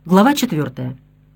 Глава 4.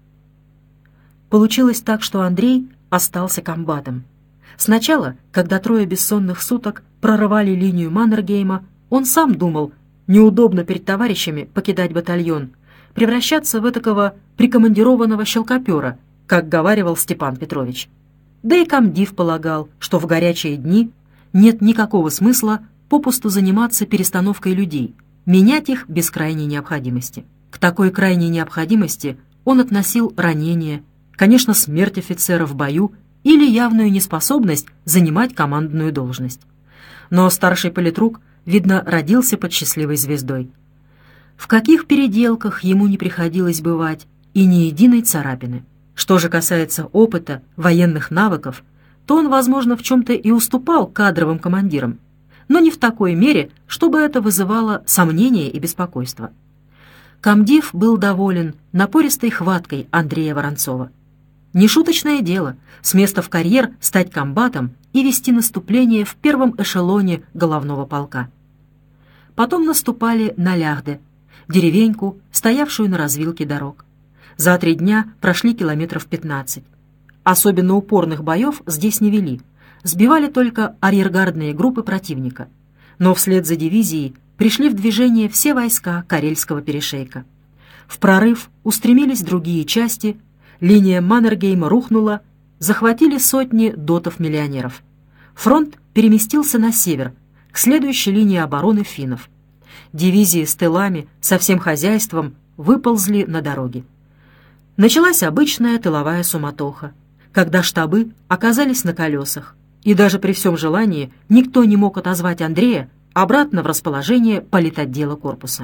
Получилось так, что Андрей остался комбатом. Сначала, когда 3 бессонных суток прорывали линию Маннергейма, он сам думал, неудобно перед товарищами покидать батальон, превращаться в этакого прикомандированного щелкопера, как говаривал Степан Петрович. Да и комдив полагал, что в горячие дни нет никакого смысла попусту заниматься перестановкой людей, менять их без крайней необходимости. К такой крайней необходимости он относил ранения, конечно, смерть офицера в бою или явную неспособность занимать командную должность. Но старший политрук, видно, родился под счастливой звездой. В каких переделках ему не приходилось бывать, и ни единой царапины. Что же касается опыта, военных навыков, то он, возможно, в чем-то и уступал кадровым командирам, но не в такой мере, чтобы это вызывало сомнения и беспокойство. Комдив был доволен напористой хваткой Андрея Воронцова. Нешуточное дело с места в карьер стать комбатом и вести наступление в первом эшелоне головного полка. Потом наступали на Ляхде, деревеньку, стоявшую на развилке дорог. За 3 дня прошли километров 15. Особенно упорных боев здесь не вели, сбивали только арьергардные группы противника. Но вслед за дивизией пришли в движение все войска Карельского перешейка. В прорыв устремились другие части, линия Маннергейма рухнула, захватили сотни дотов-миллионеров. Фронт переместился на север, к следующей линии обороны финнов. Дивизии с тылами, со всем хозяйством выползли на дороги. Началась обычная тыловая суматоха, когда штабы оказались на колесах, и даже при всем желании никто не мог отозвать Андрея обратно в расположение политотдела корпуса.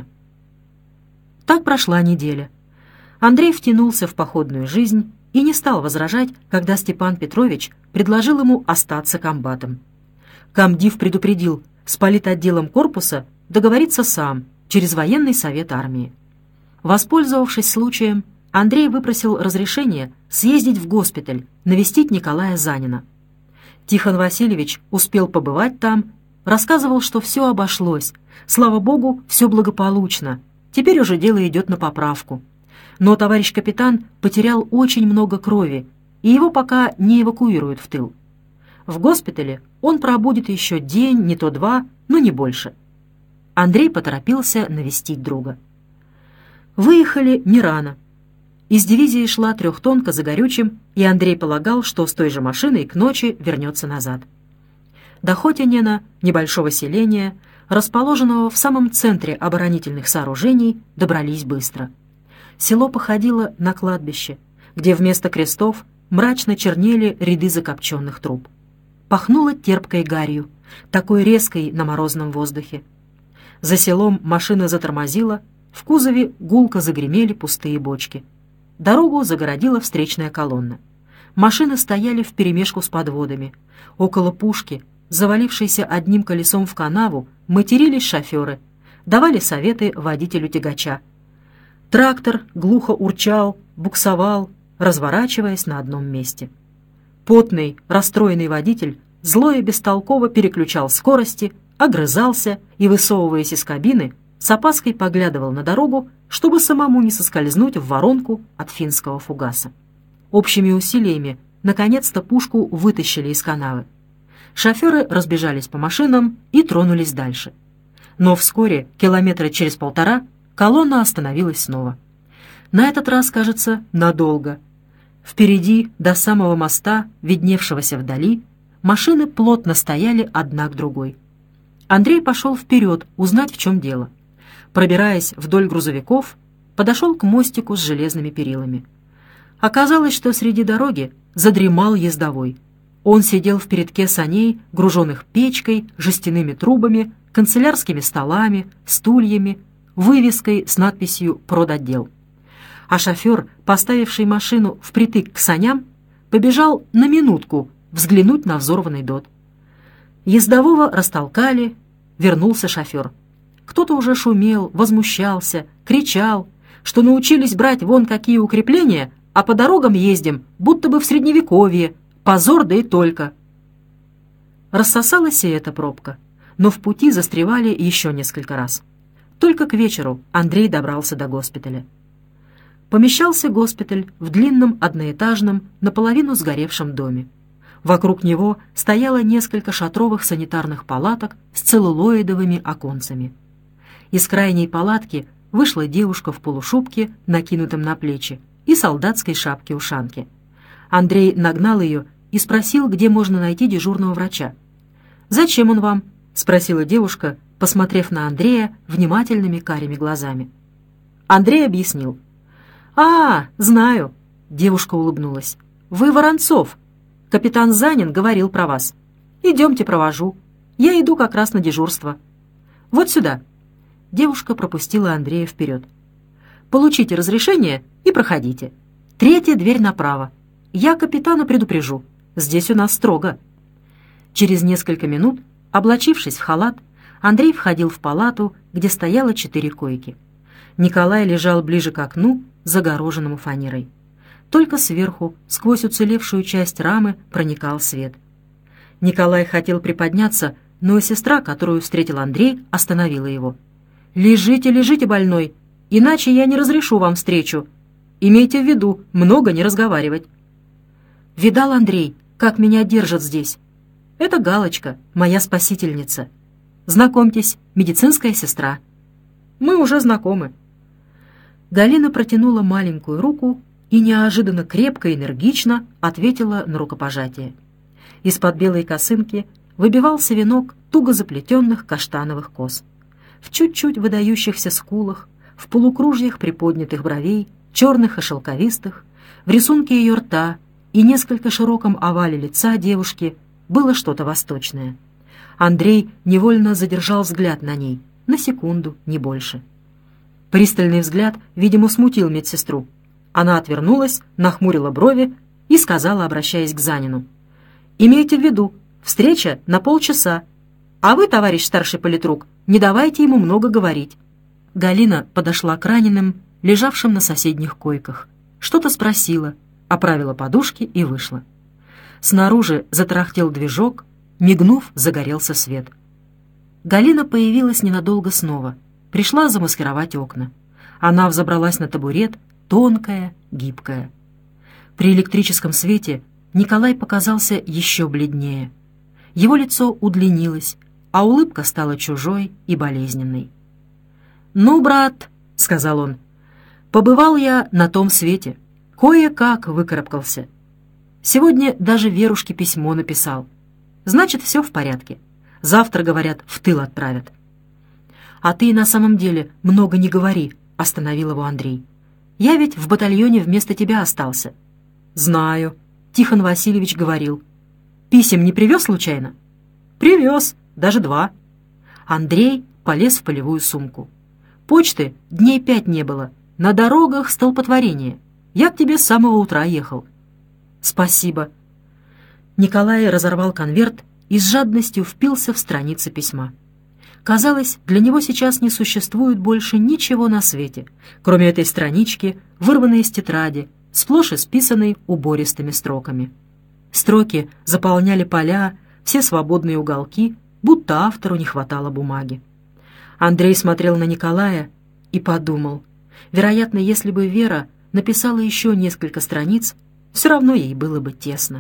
Так прошла неделя. Андрей втянулся в походную жизнь и не стал возражать, когда Степан Петрович предложил ему остаться комбатом. Комдив предупредил, с политотделом корпуса договориться сам, через военный совет армии. Воспользовавшись случаем, Андрей выпросил разрешение съездить в госпиталь, навестить Николая Занина. Тихон Васильевич успел побывать там, рассказывал, что все обошлось, слава богу, все благополучно, теперь уже дело идет на поправку. Но товарищ капитан потерял очень много крови, и его пока не эвакуируют в тыл. В госпитале он пробудет еще день, не то 2, но не больше. Андрей поторопился навестить друга. Выехали не рано. Из дивизии шла 3-тонка за горючим, и Андрей полагал, что с той же машиной к ночи вернется назад. До Хотинена, небольшого селения, расположенного в самом центре оборонительных сооружений, добрались быстро. Село походило на кладбище, где вместо крестов мрачно чернели ряды закопченных труб. Пахнуло терпкой гарью, такой резкой на морозном воздухе. За селом машина затормозила, в кузове гулко загремели пустые бочки. Дорогу загородила встречная колонна. Машины стояли вперемешку с подводами. Около пушки, завалившейся одним колесом в канаву, матерились шоферы, давали советы водителю тягача. Трактор глухо урчал, буксовал, разворачиваясь на одном месте. Потный, расстроенный водитель зло и бестолково переключал скорости, огрызался и, высовываясь из кабины, с опаской поглядывал на дорогу, чтобы самому не соскользнуть в воронку от финского фугаса. Общими усилиями наконец-то пушку вытащили из канавы. Шоферы разбежались по машинам и тронулись дальше. Но вскоре, километра через 1,5, колонна остановилась снова. На этот раз, кажется, надолго. Впереди, до самого моста, видневшегося вдали, машины плотно стояли одна к другой. Андрей пошел вперед узнать, в чем дело. Пробираясь вдоль грузовиков, подошел к мостику с железными перилами. Оказалось, что среди дороги задремал ездовой. Он сидел в передке саней, груженных печкой, жестяными трубами, канцелярскими столами, стульями, вывеской с надписью «Продотдел». А шофер, поставивший машину впритык к саням, побежал на минутку взглянуть на взорванный дот. Ездового растолкали, вернулся шофер. Кто-то уже шумел, возмущался, кричал, что научились брать вон какие укрепления, а по дорогам ездим, будто бы в Средневековье, позор да и только. Рассосалась и эта пробка, но в пути застревали еще несколько раз. Только к вечеру Андрей добрался до госпиталя. помещался госпиталь в длинном одноэтажном, наполовину сгоревшем доме. Вокруг него стояло несколько шатровых санитарных палаток с целлулоидовыми оконцами. Из крайней палатки вышла девушка в полушубке, накинутом на плечи, и солдатской шапке-ушанке. Андрей нагнал ее и спросил, где можно найти дежурного врача. «Зачем он вам?» — спросила девушка, посмотрев на Андрея внимательными карими глазами. Андрей объяснил. «А, знаю», — девушка улыбнулась. «Вы Воронцов. Капитан Занин говорил про вас. Идемте, провожу. Я иду как раз на дежурство. Вот сюда». Девушка пропустила Андрея вперед. «Получите разрешение и проходите. 3-я дверь направо. Я капитана предупрежу. Здесь у нас строго». Через несколько минут, облачившись в халат, Андрей входил в палату, где стояло 4 койки. Николай лежал ближе к окну, загороженному фанерой. Только сверху, сквозь уцелевшую часть рамы, проникал свет. Николай хотел приподняться, но сестра, которую встретил Андрей, остановила его. «Лежите, лежите, больной, иначе я не разрешу вам встречу. Имейте в виду, много не разговаривать». «Видал, Андрей, как меня держат здесь? Это Галочка, моя спасительница. Знакомьтесь, медицинская сестра». «Мы уже знакомы». Галина протянула маленькую руку и неожиданно крепко и энергично ответила на рукопожатие. Из-под белой косынки выбивался венок туго заплетенных каштановых кос. В чуть-чуть выдающихся скулах, в полукружьях приподнятых бровей, черных и шелковистых, в рисунке ее рта и несколько широком овале лица девушки было что-то восточное. Андрей невольно задержал взгляд на ней, на секунду, не больше. Пристальный взгляд, видимо, смутил медсестру. Она отвернулась, нахмурила брови и сказала, обращаясь к Занину: «Имейте в виду, встреча на полчаса, а вы, товарищ старший политрук, не давайте ему много говорить». Галина подошла к раненым, лежавшим на соседних койках, что-то спросила, оправила подушки и вышла. Снаружи затарахтел движок, мигнув, загорелся свет. Галина появилась ненадолго снова, пришла замаскировать окна. Она взобралась на табурет, тонкая, гибкая. При электрическом свете Николай показался еще бледнее. Его лицо удлинилось, а улыбка стала чужой и болезненной. «Ну, брат», — сказал он, — «побывал я на том свете, кое-как выкарабкался. Сегодня даже Верушке письмо написал. Значит, все в порядке. Завтра, говорят, в тыл отправят». «А ты на самом деле много не говори», — остановил его Андрей. «Я ведь в батальоне вместо тебя остался». «Знаю», — Тихон Васильевич говорил. «Писем не привез случайно?» «Привез, даже 2». Андрей полез в полевую сумку. «Почты дней 5 не было. На дорогах столпотворение. Я к тебе с самого утра ехал». «Спасибо». Николай разорвал конверт и с жадностью впился в страницы письма. Казалось, для него сейчас не существует больше ничего на свете, кроме этой странички, вырванной из тетради, сплошь исписанной убористыми строками. Строки заполняли поля, все свободные уголки, будто автору не хватало бумаги. Андрей смотрел на Николая и подумал, вероятно, если бы Вера написала еще несколько страниц, все равно ей было бы тесно.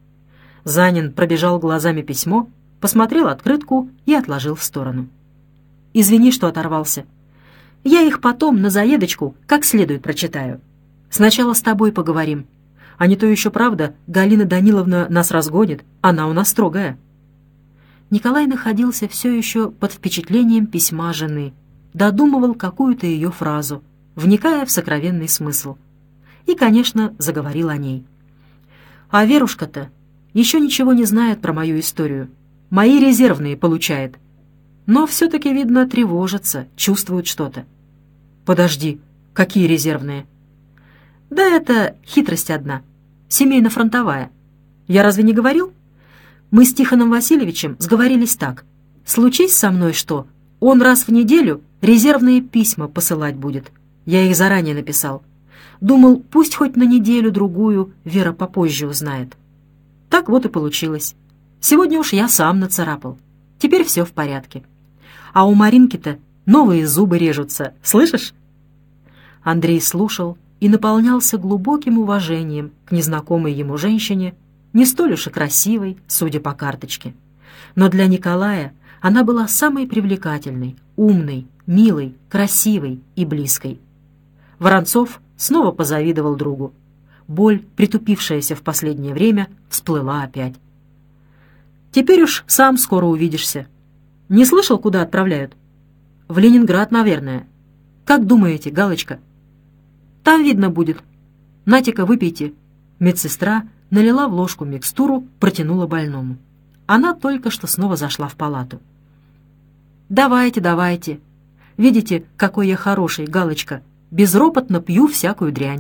Занин пробежал глазами письмо, посмотрел открытку и отложил в сторону. «Извини, что оторвался. Я их потом на заедочку как следует прочитаю. Сначала с тобой поговорим. А не то еще правда, Галина Даниловна нас разгонит, она у нас строгая». Николай находился все еще под впечатлением письма жены, додумывал какую-то ее фразу, вникая в сокровенный смысл. И, конечно, заговорил о ней. «А Верушка-то еще ничего не знает про мою историю. Мои резервные получает. Но все-таки, видно, тревожится, чувствует что-то». «Подожди, какие резервные?» «Да это хитрость одна, семейно-фронтовая. Я разве не говорил? Мы с Тихоном Васильевичем сговорились так. Случись со мной что, он раз в неделю резервные письма посылать будет. Я их заранее написал. Думал, пусть хоть на неделю-другую Вера попозже узнает. Так вот и получилось. Сегодня уж я сам нацарапал. Теперь все в порядке. А у Маринки-то новые зубы режутся, слышишь?» Андрей слушал, и наполнялся глубоким уважением к незнакомой ему женщине, не столь уж и красивой, судя по карточке. Но для Николая она была самой привлекательной, умной, милой, красивой и близкой. Воронцов снова позавидовал другу. Боль, притупившаяся в последнее время, всплыла опять. «Теперь уж сам скоро увидишься. Не слышал, куда отправляют?» «В Ленинград, наверное. Как думаете, Галочка?» «Там видно будет. Нате-ка, выпейте». Медсестра налила в ложку микстуру, протянула больному. Она только что снова зашла в палату. «Давайте, давайте. Видите, какой я хороший, Галочка. Безропотно пью всякую дрянь».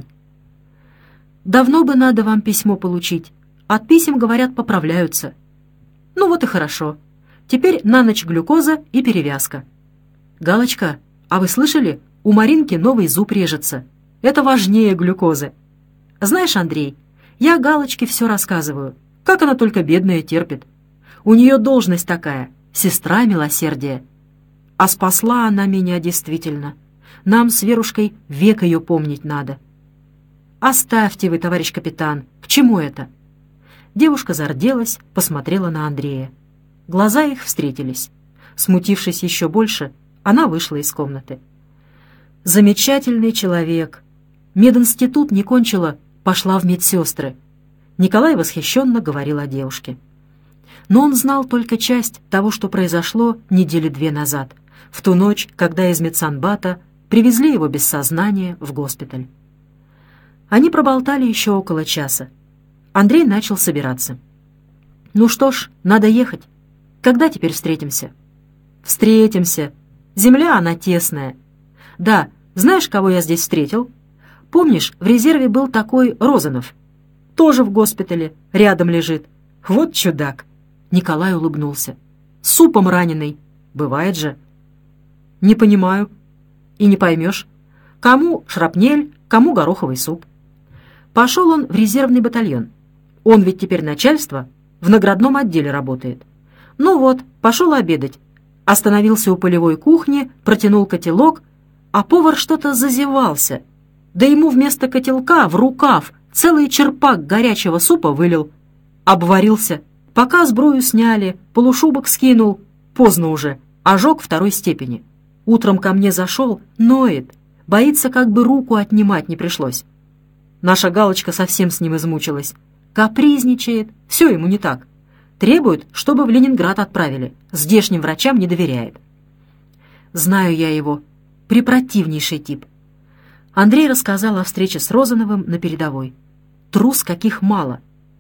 «Давно бы надо вам письмо получить. От писем, говорят, поправляются». «Ну вот и хорошо. Теперь на ночь глюкоза и перевязка». «Галочка, а вы слышали? У Маринки новый зуб режется. Это важнее глюкозы. Знаешь, Андрей, я Галочке все рассказываю, как она только бедная терпит. У нее должность такая, сестра милосердия. А спасла она меня действительно. Нам с Верушкой век ее помнить надо». «Оставьте вы, товарищ капитан, к чему это?» Девушка зарделась, посмотрела на Андрея. Глаза их встретились. Смутившись еще больше, она вышла из комнаты. «Замечательный человек. Мединститут не кончила, пошла в медсестры». Николай восхищенно говорил о девушке. Но он знал только часть того, что произошло недели 2 назад, в ту ночь, когда из медсанбата привезли его без сознания в госпиталь. Они проболтали еще около часа. Андрей начал собираться. «Ну что ж, надо ехать. Когда теперь встретимся?» «Встретимся. Земля, она тесная. Да, знаешь, кого я здесь встретил? Помнишь, в резерве был такой Розанов? Тоже в госпитале, рядом лежит. Вот чудак!» Николай улыбнулся. «Супом раненый. Бывает же». «Не понимаю». «И не поймешь. Кому шрапнель, кому гороховый суп». Пошел он в резервный батальон. Он ведь теперь начальство, в наградном отделе работает. Ну вот, пошел обедать. Остановился у полевой кухни, протянул котелок, а повар что-то зазевался. Да ему вместо котелка в рукав целый черпак горячего супа вылил. Обварился. Пока сбрую сняли, полушубок скинул. Поздно уже, ожог 2 степени. Утром ко мне зашел, ноет. Боится, как бы руку отнимать не пришлось. Наша Галочка совсем с ним измучилась. Капризничает, все ему не так. Требует, чтобы в Ленинград отправили. Здешним врачам не доверяет. Знаю я его. Препротивнейший тип. Андрей рассказал о встрече с Розановым на передовой. Трус каких мало.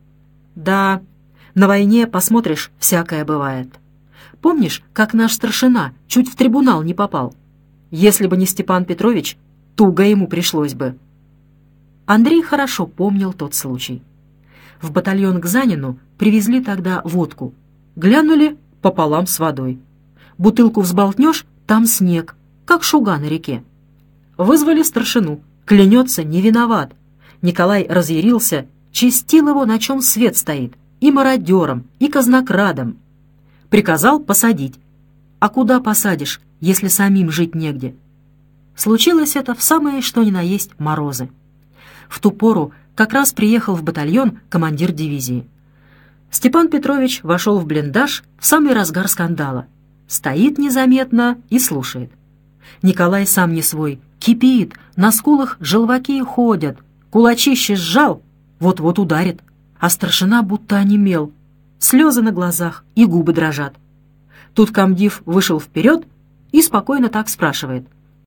Да, на войне, посмотришь, всякое бывает. Помнишь, как наш старшина чуть в трибунал не попал? Если бы не Степан Петрович, туго ему пришлось бы. Андрей хорошо помнил тот случай. В батальон к Занину привезли тогда водку. Глянули пополам с водой. Бутылку взболтнешь, там снег, как шуга на реке. Вызвали старшину. Клянется, не виноват. Николай разъярился, чистил его, на чем свет стоит. И мародером, и казнокрадом. Приказал посадить. А куда посадишь, если самим жить негде? Случилось это в самые что ни на есть морозы. В ту пору как раз приехал в батальон командир дивизии. Степан Петрович вошел в блиндаж в самый разгар скандала. Стоит незаметно и слушает. Николай сам не свой, кипит, на скулах желваки ходят, кулачище сжал, вот-вот ударит. А старшина будто онемел, слезы на глазах и губы дрожат. Тут комдив вышел вперед и спокойно так спрашивает.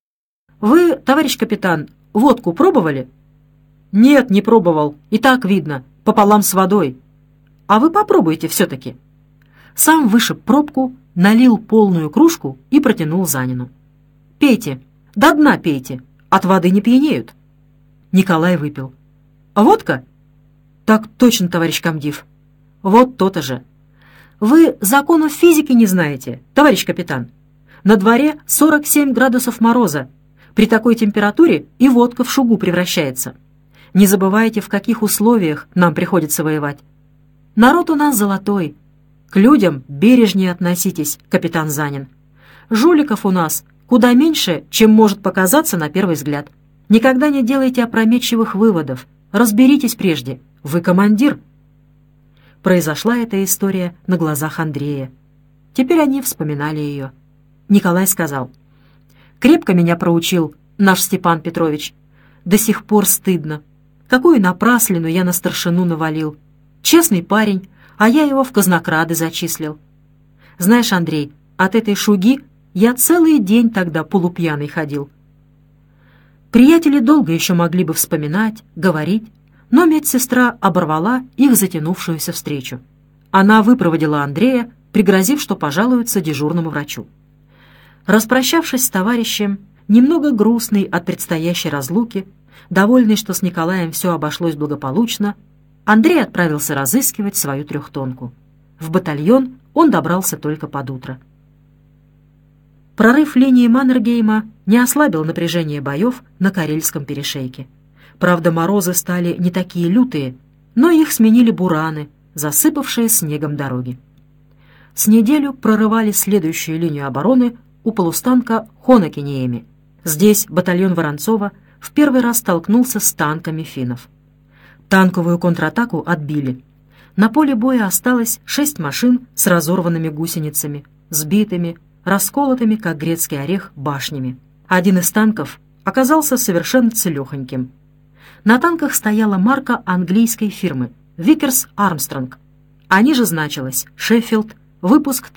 «Вы, товарищ капитан, водку пробовали?» «Нет, не пробовал, и так видно, пополам с водой». «А вы попробуйте все-таки». Сам вышиб пробку, налил полную кружку и протянул Занину. «Пейте, до дна пейте, от воды не пьянеют». Николай выпил. «Водка?» «Так точно, товарищ комдив». «Вот то-то же». «Вы законов физики не знаете, товарищ капитан. На дворе 47 градусов мороза. При такой температуре и водка в шугу превращается. Не забывайте, в каких условиях нам приходится воевать. Народ у нас золотой. К людям бережнее относитесь, капитан Занин. Жуликов у нас куда меньше, чем может показаться на первый взгляд. Никогда не делайте опрометчивых выводов. Разберитесь прежде. Вы командир». Произошла эта история на глазах Андрея. Теперь они вспоминали ее. Николай сказал: «Крепко меня проучил наш Степан Петрович. До сих пор стыдно. Какую напраслину я на старшину навалил. Честный парень, а я его в казнокрады зачислил. Знаешь, Андрей, от этой шуги я целый день тогда полупьяный ходил». Приятели долго еще могли бы вспоминать, говорить, но медсестра оборвала их затянувшуюся встречу. Она выпроводила Андрея, пригрозив, что пожалуется дежурному врачу. Распрощавшись с товарищем, немного грустный от предстоящей разлуки, довольный, что с Николаем все обошлось благополучно, Андрей отправился разыскивать свою трехтонку. В батальон он добрался только под утро. Прорыв линии Маннергейма не ослабил напряжение боев на Карельском перешейке. Правда, морозы стали не такие лютые, но их сменили бураны, засыпавшие снегом дороги. С неделю прорывали следующую линию обороны у полустанка Хонокинееми. Здесь батальон Воронцова в первый раз столкнулся с танками финнов. Танковую контратаку отбили. На поле боя осталось 6 машин с разорванными гусеницами, сбитыми, расколотыми, как грецкий орех, башнями. Один из танков оказался совершенно целехоньким. На танках стояла марка английской фирмы «Викерс Армстронг», а ниже значилось «Шеффилд», выпуск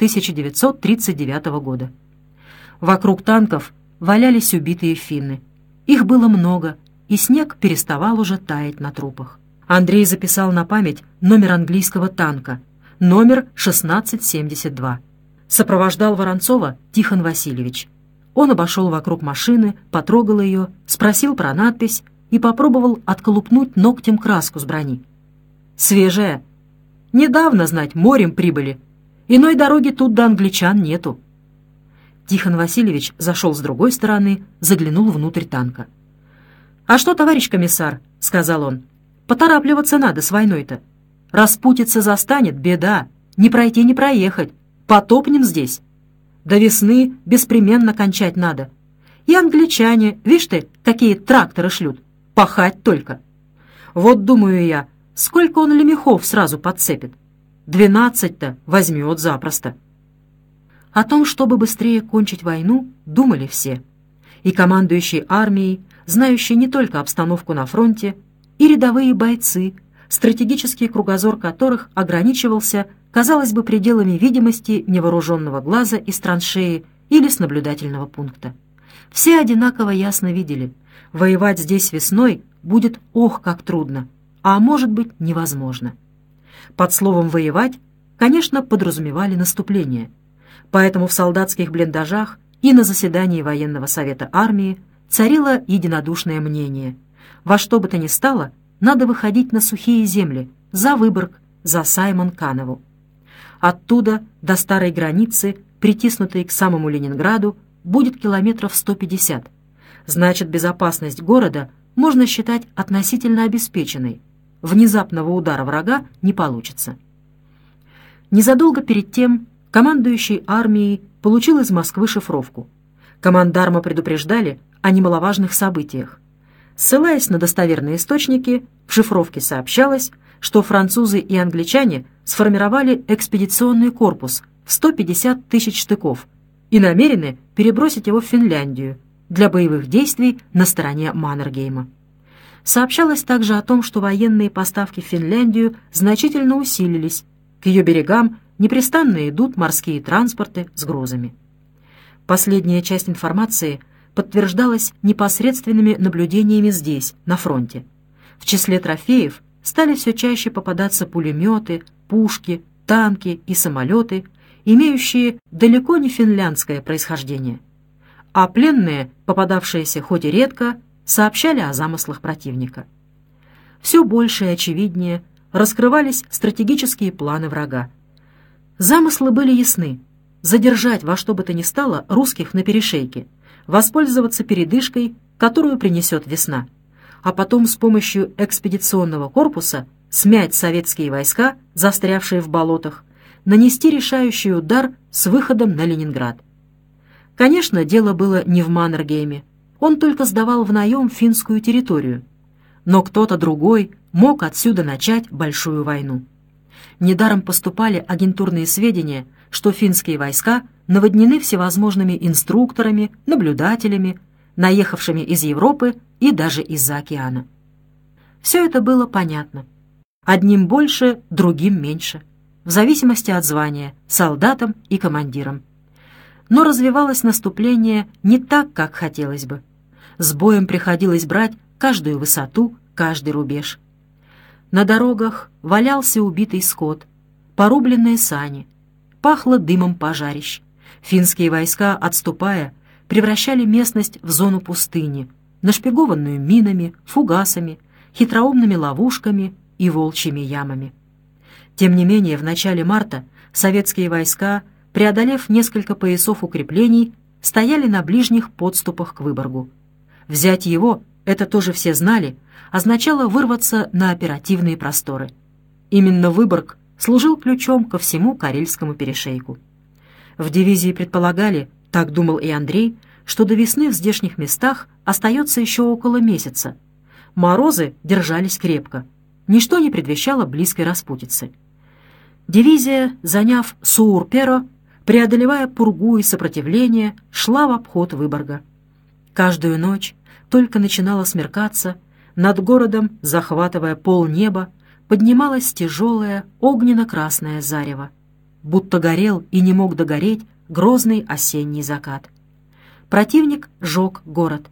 1939 года. Вокруг танков валялись убитые финны. Их было много, и снег переставал уже таять на трупах. Андрей записал на память номер английского танка, номер 1672. Сопровождал Воронцова Тихон Васильевич. Он обошел вокруг машины, потрогал ее, спросил про надпись и попробовал отколупнуть ногтем краску с брони. «Свежая. Недавно, знать, морем прибыли. Иной дороги тут до англичан нету». Тихон Васильевич зашел с другой стороны, заглянул внутрь танка. «А что, товарищ комиссар?» — сказал он. «Поторапливаться надо с войной-то. Распутиться застанет — беда. Не пройти, не проехать. Потопнем здесь. До весны беспременно кончать надо. И англичане, видишь ты, какие тракторы шлют. Пахать только. Вот, думаю я, сколько он лемехов сразу подцепит. 12-то возьмет запросто». О том, чтобы быстрее кончить войну, думали все. И командующий армией, знающий не только обстановку на фронте, и рядовые бойцы, стратегический кругозор которых ограничивался, казалось бы, пределами видимости невооруженного глаза из траншеи или с наблюдательного пункта. Все одинаково ясно видели, воевать здесь весной будет ох как трудно, а может быть невозможно. Под словом «воевать», конечно, подразумевали наступление. Поэтому в солдатских блиндажах и на заседании военного совета армии царило единодушное мнение. Во что бы то ни стало, надо выходить на сухие земли, за Выборг, за Саймон-Канову. Оттуда до старой границы, притиснутой к самому Ленинграду, будет километров 150. Значит, безопасность города можно считать относительно обеспеченной. Внезапного удара врага не получится. Незадолго перед тем командующий армией получил из Москвы шифровку. Командарма предупреждали о немаловажных событиях. Ссылаясь на достоверные источники, в шифровке сообщалось, что французы и англичане сформировали экспедиционный корпус в 150 тысяч штыков и намерены перебросить его в Финляндию для боевых действий на стороне Маннергейма. Сообщалось также о том, что военные поставки в Финляндию значительно усилились. К ее берегам непрестанно идут морские транспорты с грузами. Последняя часть информации подтверждалась непосредственными наблюдениями здесь, на фронте. В числе трофеев стали все чаще попадаться пулеметы, пушки, танки и самолеты, имеющие далеко не финляндское происхождение. А пленные, попадавшиеся хоть и редко, сообщали о замыслах противника. Все больше и очевиднее раскрывались стратегические планы врага. Замыслы были ясны — задержать во что бы то ни стало русских на перешейке, воспользоваться передышкой, которую принесет весна, а потом с помощью экспедиционного корпуса смять советские войска, застрявшие в болотах, нанести решающий удар с выходом на Ленинград. Конечно, дело было не в Маннергейме. Он только сдавал в наем финскую территорию. Но кто-то другой мог отсюда начать большую войну. Недаром поступали агентурные сведения, что финские войска наводнены всевозможными инструкторами, наблюдателями, наехавшими из Европы и даже из-за океана. Все это было понятно. Одним больше, другим меньше, в зависимости от звания, солдатам и командирам. Но развивалось наступление не так, как хотелось бы. С боем приходилось брать каждую высоту, каждый рубеж. На дорогах валялся убитый скот, порубленные сани, пахло дымом пожарищ. Финские войска, отступая, превращали местность в зону пустыни, нашпигованную минами, фугасами, хитроумными ловушками и волчьими ямами. Тем не менее, в начале марта советские войска, преодолев несколько поясов укреплений, стояли на ближних подступах к Выборгу. Взять его, это тоже все знали, означало вырваться на оперативные просторы. Именно Выборг служил ключом ко всему Карельскому перешейку. В дивизии предполагали, так думал и Андрей, что до весны в здешних местах остается еще около месяца. Морозы держались крепко. Ничто не предвещало близкой распутицы. Дивизия, заняв Суур-Перо, преодолевая пургу и сопротивление, шла в обход Выборга. Каждую ночь, только начинало смеркаться, над городом, захватывая полнеба, поднималось тяжелое огненно-красное зарево. Будто горел и не мог догореть грозный осенний закат. Противник жег город.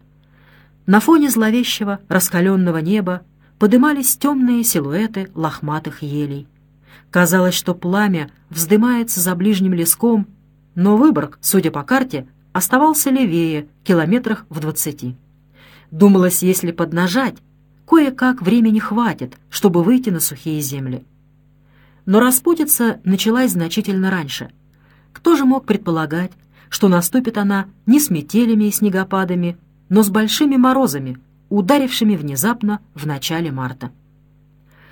На фоне зловещего раскаленного неба подымались темные силуэты лохматых елей. Казалось, что пламя вздымается за ближним леском, но Выборг, судя по карте, оставался левее, километрах в 20. Думалось, если поднажать, кое-как времени хватит, чтобы выйти на сухие земли. Но распутица началась значительно раньше. Кто же мог предполагать, что наступит она не с метелями и снегопадами, но с большими морозами, ударившими внезапно в начале марта?